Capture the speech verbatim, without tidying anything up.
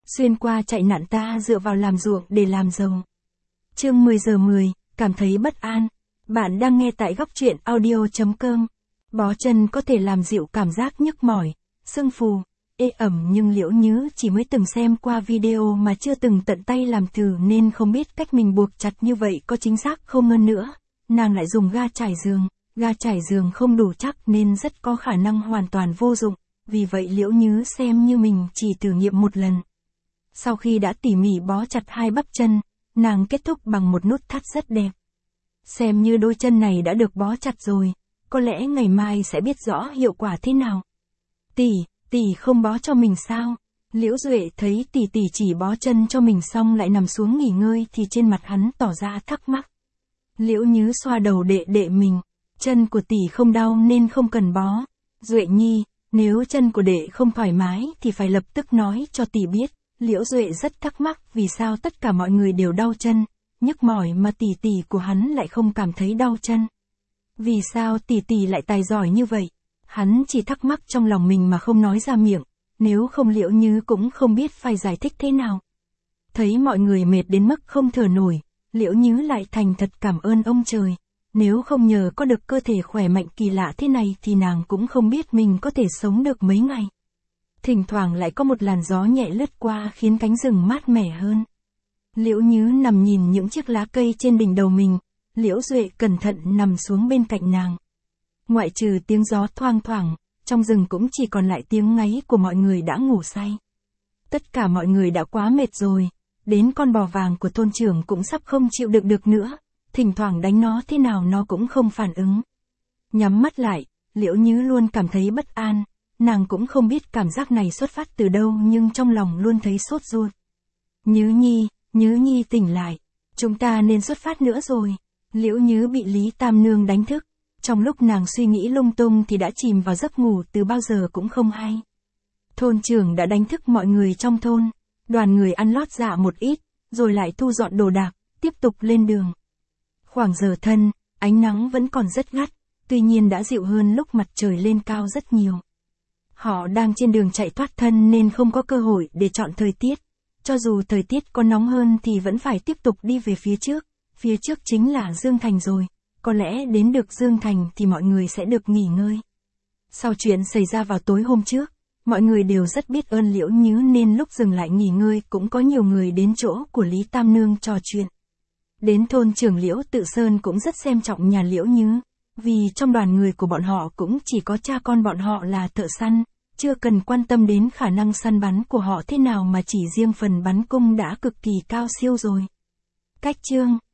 xuyên qua chạy nạn ta dựa vào làm ruộng để làm giàu. Chương mười giờ mười, cảm thấy bất an. Bạn đang nghe tại góc truyện audio chấm com. Bó chân có thể làm dịu cảm giác nhức mỏi, sưng phù, ê ẩm, nhưng Liễu Nhứ chỉ mới từng xem qua video mà chưa từng tận tay làm thử nên không biết cách mình buộc chặt như vậy có chính xác không. Hơn nữa, nàng lại dùng ga trải giường, ga trải giường không đủ chắc nên rất có khả năng hoàn toàn vô dụng, vì vậy Liễu Nhứ xem như mình chỉ thử nghiệm một lần. Sau khi đã tỉ mỉ bó chặt hai bắp chân, nàng kết thúc bằng một nút thắt rất đẹp. Xem như đôi chân này đã được bó chặt rồi, có lẽ ngày mai sẽ biết rõ hiệu quả thế nào. Tỷ, tỷ không bó cho mình sao? Liễu Duệ thấy tỷ tỷ chỉ bó chân cho mình xong lại nằm xuống nghỉ ngơi thì trên mặt hắn tỏ ra thắc mắc. Liễu Nhứ xoa đầu đệ đệ mình, chân của tỷ không đau nên không cần bó. Duệ nhi, nếu chân của đệ không thoải mái thì phải lập tức nói cho tỷ biết. Liễu Duệ rất thắc mắc vì sao tất cả mọi người đều đau chân, nhức mỏi mà tỷ tỷ của hắn lại không cảm thấy đau chân. Vì sao tỷ tỷ lại tài giỏi như vậy? Hắn chỉ thắc mắc trong lòng mình mà không nói ra miệng, nếu không Liễu Nhứ cũng không biết phải giải thích thế nào. Thấy mọi người mệt đến mức không thở nổi, Liễu Nhứ lại thành thật cảm ơn ông trời. Nếu không nhờ có được cơ thể khỏe mạnh kỳ lạ thế này thì nàng cũng không biết mình có thể sống được mấy ngày. Thỉnh thoảng lại có một làn gió nhẹ lướt qua khiến cánh rừng mát mẻ hơn. Liễu Nhứ nằm nhìn những chiếc lá cây trên đỉnh đầu mình, Liễu Duệ cẩn thận nằm xuống bên cạnh nàng. Ngoại trừ tiếng gió thoang thoảng, trong rừng cũng chỉ còn lại tiếng ngáy của mọi người đã ngủ say. Tất cả mọi người đã quá mệt rồi, đến con bò vàng của thôn trưởng cũng sắp không chịu đựng được nữa, thỉnh thoảng đánh nó thế nào nó cũng không phản ứng. Nhắm mắt lại, Liễu Nhứ luôn cảm thấy bất an, nàng cũng không biết cảm giác này xuất phát từ đâu nhưng trong lòng luôn thấy sốt ruột. Nhứ nhi, Nhứ nhi tỉnh lại, chúng ta nên xuất phát nữa rồi. Liễu Nhứ bị Lý Tam Nương đánh thức, trong lúc nàng suy nghĩ lung tung thì đã chìm vào giấc ngủ từ bao giờ cũng không hay. Thôn trưởng đã đánh thức mọi người trong thôn, đoàn người ăn lót dạ một ít, rồi lại thu dọn đồ đạc, tiếp tục lên đường. Khoảng giờ thân, ánh nắng vẫn còn rất gắt, tuy nhiên đã dịu hơn lúc mặt trời lên cao rất nhiều. Họ đang trên đường chạy thoát thân nên không có cơ hội để chọn thời tiết. Cho dù thời tiết có nóng hơn thì vẫn phải tiếp tục đi về phía trước. Phía trước chính là Dương Thành rồi. Có lẽ đến được Dương Thành thì mọi người sẽ được nghỉ ngơi. Sau chuyện xảy ra vào tối hôm trước, mọi người đều rất biết ơn Liễu Nhứ nên lúc dừng lại nghỉ ngơi cũng có nhiều người đến chỗ của Lý Tam Nương trò chuyện. Đến thôn trưởng Liễu Tự Sơn cũng rất xem trọng nhà Liễu Nhứ, vì trong đoàn người của bọn họ cũng chỉ có cha con bọn họ là thợ săn, chưa cần quan tâm đến khả năng săn bắn của họ thế nào mà chỉ riêng phần bắn cung đã cực kỳ cao siêu rồi. Cách chương